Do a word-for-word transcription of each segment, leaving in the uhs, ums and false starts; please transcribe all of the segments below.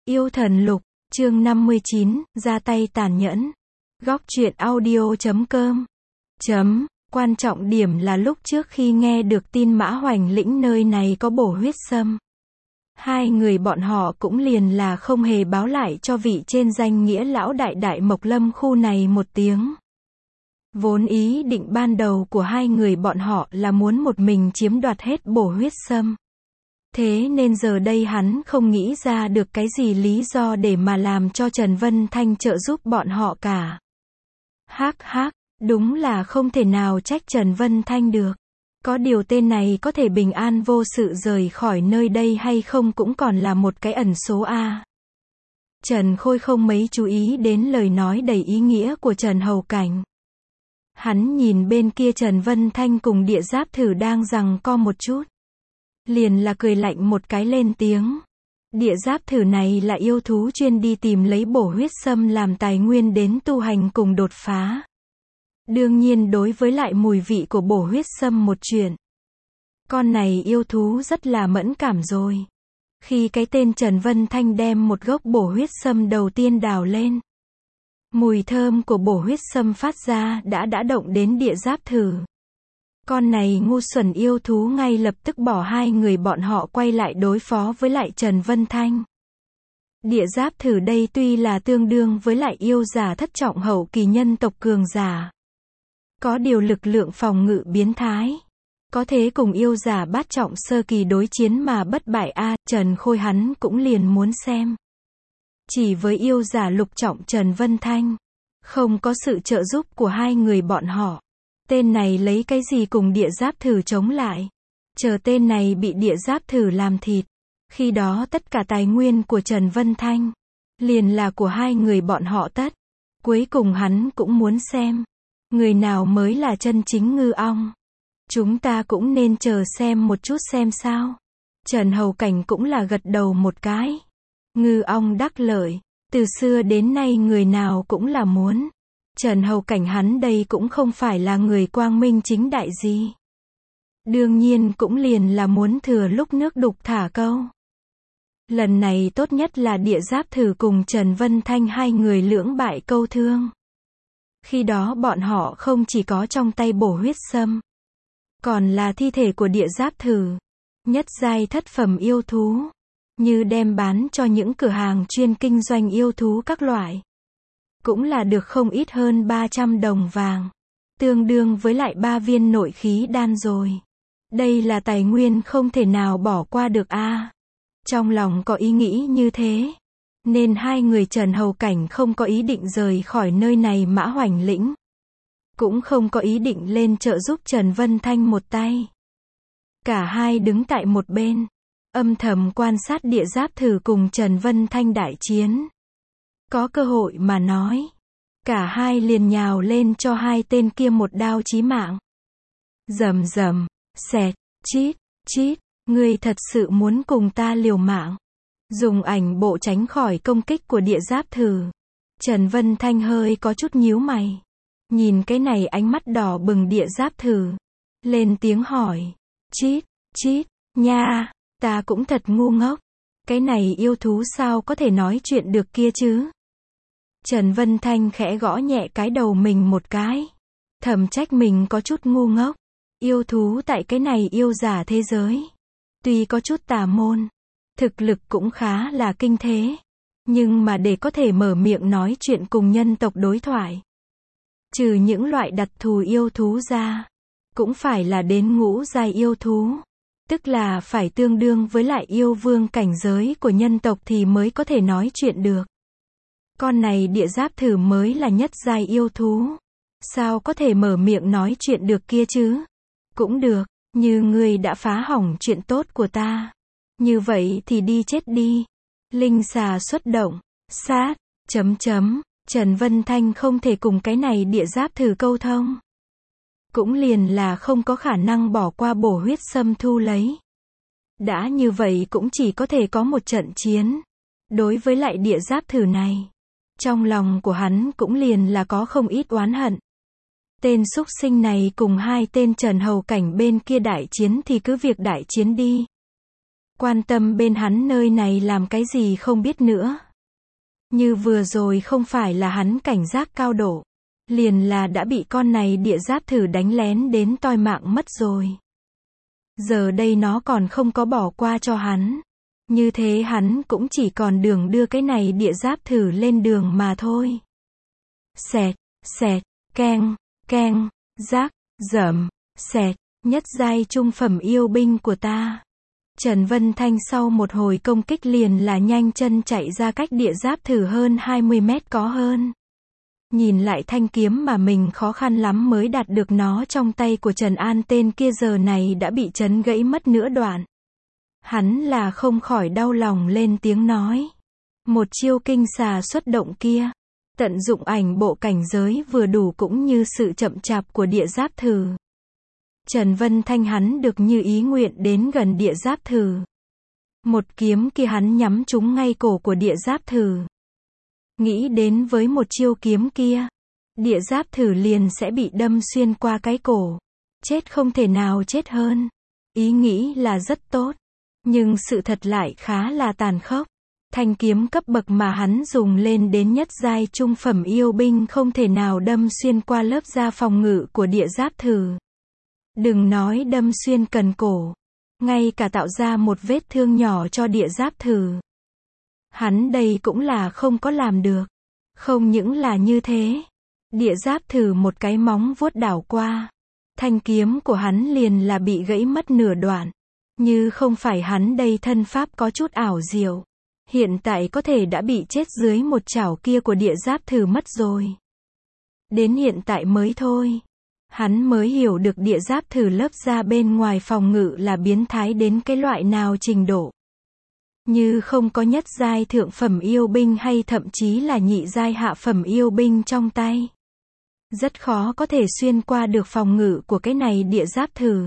Yêu thần lục, chương năm mươi chín, ra tay tàn nhẫn. Góc truyện audio chấm com. Chấm, quan trọng điểm là lúc trước khi nghe được tin Mã Hoành lĩnh nơi này có bổ huyết sâm, hai người bọn họ cũng liền là không hề báo lại cho vị trên danh nghĩa lão đại đại Mộc Lâm khu này một tiếng. Vốn ý định ban đầu của hai người bọn họ là muốn một mình chiếm đoạt hết bổ huyết sâm. Thế nên giờ đây hắn không nghĩ ra được cái gì lý do để mà làm cho Trần Vân Thanh trợ giúp bọn họ cả. Hắc hắc, đúng là không thể nào trách Trần Vân Thanh được. Có điều tên này có thể bình an vô sự rời khỏi nơi đây hay không cũng còn là một cái ẩn số a. Trần Khôi không mấy chú ý đến lời nói đầy ý nghĩa của Trần Hầu Cảnh. Hắn nhìn bên kia Trần Vân Thanh cùng Địa Giáp Thử đang giằng co một chút, liền là cười lạnh một cái lên tiếng. Địa Giáp Thử này là yêu thú chuyên đi tìm lấy bổ huyết sâm làm tài nguyên đến tu hành cùng đột phá. Đương nhiên đối với lại mùi vị của bổ huyết sâm một chuyện, con này yêu thú rất là mẫn cảm rồi. Khi cái tên Trần Vân Thanh đem một gốc bổ huyết sâm đầu tiên đào lên, mùi thơm của bổ huyết sâm phát ra đã đã động đến Địa Giáp Thử. Con này ngu xuẩn yêu thú ngay lập tức bỏ hai người bọn họ quay lại đối phó với lại Trần Vân Thanh. Địa Giáp Thử đây tuy là tương đương với lại yêu giả thất trọng hậu kỳ nhân tộc cường giả, có điều lực lượng phòng ngự biến thái, có thế cùng yêu giả bát trọng sơ kỳ đối chiến mà bất bại a. À, Trần Khôi hắn cũng liền muốn xem. Chỉ với yêu giả lục trọng Trần Vân Thanh, không có sự trợ giúp của hai người bọn họ, tên này lấy cái gì cùng Địa Giáp Thử chống lại. Chờ tên này bị Địa Giáp Thử làm thịt, khi đó tất cả tài nguyên của Trần Vân Thanh liền là của hai người bọn họ tất. Cuối cùng hắn cũng muốn xem người nào mới là chân chính ngư ong. Chúng ta cũng nên chờ xem một chút xem sao. Trần Hầu Cảnh cũng là gật đầu một cái. Ngư ong đắc lợi, từ xưa đến nay người nào cũng là muốn. Trần Hầu Cảnh hắn đây cũng không phải là người quang minh chính đại gì. Đương nhiên cũng liền là muốn thừa lúc nước đục thả câu. Lần này tốt nhất là Địa Giáp Thử cùng Trần Vân Thanh hai người lưỡng bại câu thương. Khi đó bọn họ không chỉ có trong tay bổ huyết sâm, còn là thi thể của Địa Giáp Thử, nhất giai thất phẩm yêu thú, như đem bán cho những cửa hàng chuyên kinh doanh yêu thú các loại, cũng là được không ít hơn ba trăm đồng vàng, tương đương với lại ba viên nội khí đan rồi. Đây là tài nguyên không thể nào bỏ qua được a. À, trong lòng có ý nghĩ như thế, nên hai người Trần Hầu Cảnh không có ý định rời khỏi nơi này Mã Hoành lĩnh, cũng không có ý định lên trợ giúp Trần Vân Thanh một tay. Cả hai đứng tại một bên, âm thầm quan sát Địa Giáp Thử cùng Trần Vân Thanh đại chiến. Có cơ hội mà nói, cả hai liền nhào lên cho hai tên kia một đao chí mạng. Rầm rầm, xẹt, chít, chít, ngươi thật sự muốn cùng ta liều mạng? Dùng ảnh bộ tránh khỏi công kích của Địa Giáp Thử. Trần Vân Thanh hơi có chút nhíu mày, nhìn cái này ánh mắt đỏ bừng Địa Giáp Thử, lên tiếng hỏi. Chít, chít, nha, ta cũng thật ngu ngốc. Cái này yêu thú sao có thể nói chuyện được kia chứ? Trần Vân Thanh khẽ gõ nhẹ cái đầu mình một cái, thầm trách mình có chút ngu ngốc. Yêu thú tại cái này yêu giả thế giới, tuy có chút tà môn, thực lực cũng khá là kinh thế, nhưng mà để có thể mở miệng nói chuyện cùng nhân tộc đối thoại, trừ những loại đặc thù yêu thú ra, cũng phải là đến ngũ giai yêu thú, tức là phải tương đương với lại yêu vương cảnh giới của nhân tộc thì mới có thể nói chuyện được. Con này Địa Giáp Thử mới là nhất giai yêu thú, sao có thể mở miệng nói chuyện được kia chứ? Cũng được, như ngươi đã phá hỏng chuyện tốt của ta, như vậy thì đi chết đi. Linh xà xuất động, sát, chấm chấm, Trần Vân Thanh không thể cùng cái này Địa Giáp Thử câu thông, cũng liền là không có khả năng bỏ qua bổ huyết sâm thu lấy. Đã như vậy cũng chỉ có thể có một trận chiến. Đối với lại Địa Giáp Thử này, trong lòng của hắn cũng liền là có không ít oán hận. Tên súc sinh này cùng hai tên Trần Hầu Cảnh bên kia đại chiến thì cứ việc đại chiến đi. Quan tâm bên hắn nơi này làm cái gì không biết nữa. Như vừa rồi không phải là hắn cảnh giác cao độ, liền là đã bị con này địa giáp thử đánh lén đến toi mạng mất rồi. Giờ đây nó còn không có bỏ qua cho hắn. Như thế hắn cũng chỉ còn đường đưa cái này địa giáp thử lên đường mà thôi. Xẹt, xẹt, keng, keng, rác, rẩm, xẹt, nhất giai trung phẩm yêu binh của ta. Trần Vân Thanh sau một hồi công kích liền là nhanh chân chạy ra cách địa giáp thử hơn hai mươi mét có hơn. Nhìn lại thanh kiếm mà mình khó khăn lắm mới đạt được nó trong tay của Trần An, tên kia giờ này đã bị chấn gãy mất nửa đoạn. Hắn là không khỏi đau lòng lên tiếng nói. Một chiêu kinh xà xuất động kia, tận dụng ảnh bộ cảnh giới vừa đủ cũng như sự chậm chạp của địa giáp thử. Trần Vân Thanh hắn được như ý nguyện đến gần địa giáp thử. Một kiếm kia hắn nhắm trúng ngay cổ của địa giáp thử. Nghĩ đến với một chiêu kiếm kia, địa giáp thử liền sẽ bị đâm xuyên qua cái cổ. Chết không thể nào chết hơn. Ý nghĩ là rất tốt, nhưng sự thật lại khá là tàn khốc. Thanh kiếm cấp bậc mà hắn dùng lên đến nhất giai trung phẩm yêu binh không thể nào đâm xuyên qua lớp da phòng ngự của địa giáp thử. Đừng nói đâm xuyên cần cổ, ngay cả tạo ra một vết thương nhỏ cho địa giáp thử, hắn đây cũng là không có làm được. Không những là như thế, địa giáp thử một cái móng vuốt đảo qua, thanh kiếm của hắn liền là bị gãy mất nửa đoạn. Như không phải hắn đây thân pháp có chút ảo diệu, hiện tại có thể đã bị chết dưới một chảo kia của địa giáp thử mất rồi. Đến hiện tại mới thôi, hắn mới hiểu được địa giáp thử lớp da bên ngoài phòng ngự là biến thái đến cái loại nào trình độ. Như không có nhất giai thượng phẩm yêu binh hay thậm chí là nhị giai hạ phẩm yêu binh trong tay, rất khó có thể xuyên qua được phòng ngự của cái này địa giáp thử,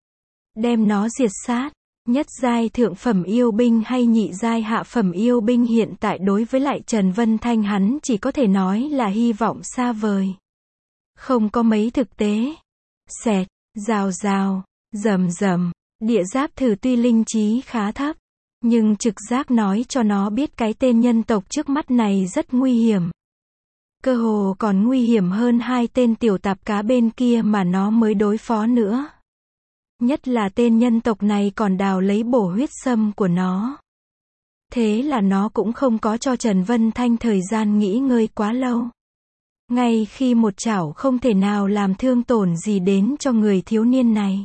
đem nó diệt sát. Nhất giai thượng phẩm yêu binh hay nhị giai hạ phẩm yêu binh hiện tại đối với lại Trần Vân Thanh hắn chỉ có thể nói là hy vọng xa vời, không có mấy thực tế. Xẹt, rào rào, rầm rầm, địa giáp thử tuy linh trí khá thấp, nhưng trực giác nói cho nó biết cái tên nhân tộc trước mắt này rất nguy hiểm. Cơ hồ còn nguy hiểm hơn hai tên tiểu tạp cá bên kia mà nó mới đối phó nữa. Nhất là tên nhân tộc này còn đào lấy bổ huyết sâm của nó. Thế là nó cũng không có cho Trần Vân Thanh thời gian nghỉ ngơi quá lâu. Ngay khi một chảo không thể nào làm thương tổn gì đến cho người thiếu niên này,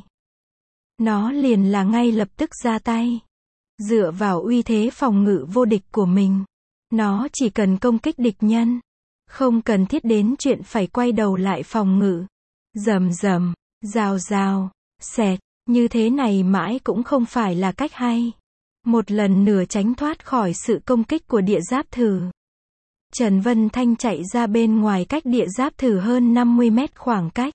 nó liền là ngay lập tức ra tay. Dựa vào uy thế phòng ngự vô địch của mình, nó chỉ cần công kích địch nhân, không cần thiết đến chuyện phải quay đầu lại phòng ngự. Rầm rầm, rào rào, xẹt, như thế này mãi cũng không phải là cách hay. Một lần nửa tránh thoát khỏi sự công kích của địa giáp thử, Trần Vân Thanh chạy ra bên ngoài cách địa giáp thử hơn năm mươi mét khoảng cách.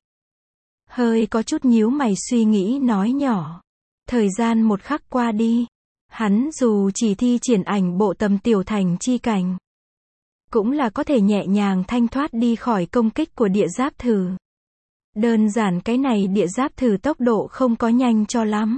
Hơi có chút nhíu mày suy nghĩ nói nhỏ. Thời gian một khắc qua đi, hắn dù chỉ thi triển ảnh bộ tầm tiểu thành chi cảnh, cũng là có thể nhẹ nhàng thanh thoát đi khỏi công kích của địa giáp thử. Đơn giản cái này địa giáp thử tốc độ không có nhanh cho lắm.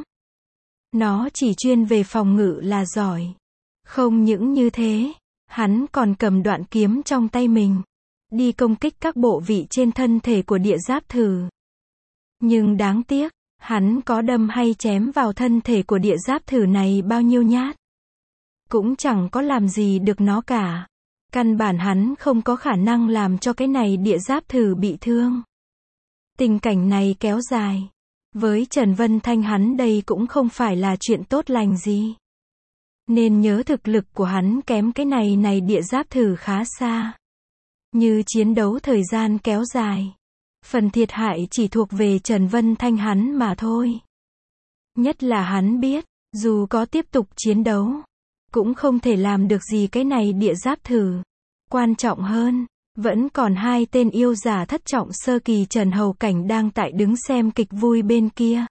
Nó chỉ chuyên về phòng ngự là giỏi. Không những như thế, hắn còn cầm đoạn kiếm trong tay mình, đi công kích các bộ vị trên thân thể của địa giáp thử. Nhưng đáng tiếc, hắn có đâm hay chém vào thân thể của địa giáp thử này bao nhiêu nhát, cũng chẳng có làm gì được nó cả. Căn bản hắn không có khả năng làm cho cái này địa giáp thử bị thương. Tình cảnh này kéo dài, với Trần Vân Thanh hắn đây cũng không phải là chuyện tốt lành gì. Nên nhớ thực lực của hắn kém cái này này địa giáp thử khá xa. Như chiến đấu thời gian kéo dài, phần thiệt hại chỉ thuộc về Trần Vân Thanh hắn mà thôi. Nhất là hắn biết, dù có tiếp tục chiến đấu, cũng không thể làm được gì cái này địa giáp thử. Quan trọng hơn, vẫn còn hai tên yêu giả thất trọng sơ kỳ Trần Hầu Cảnh đang tại đứng xem kịch vui bên kia.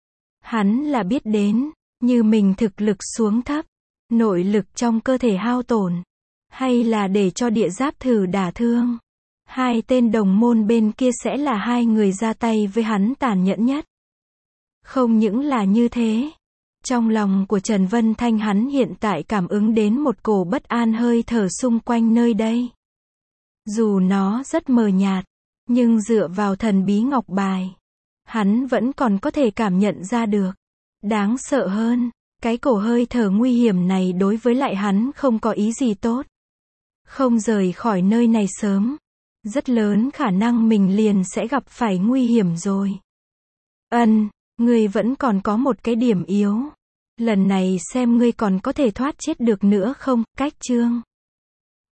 Hắn là biết đến, như mình thực lực xuống thấp, nội lực trong cơ thể hao tổn, hay là để cho địa giáp thử đả thương, hai tên đồng môn bên kia sẽ là hai người ra tay với hắn tàn nhẫn nhất. Không những là như thế, Trong lòng của Trần Vân Thanh hắn hiện tại cảm ứng đến một cổ bất an hơi thở xung quanh nơi đây. Dù nó rất mờ nhạt, nhưng dựa vào thần bí ngọc bài, hắn vẫn còn có thể cảm nhận ra được. Đáng sợ hơn, cái cổ hơi thở nguy hiểm này đối với lại hắn không có ý gì tốt. Không rời khỏi nơi này sớm, rất lớn khả năng mình liền sẽ gặp phải nguy hiểm rồi. Ân, ngươi vẫn còn có một cái điểm yếu. Lần này xem ngươi còn có thể thoát chết được nữa không, cách chương.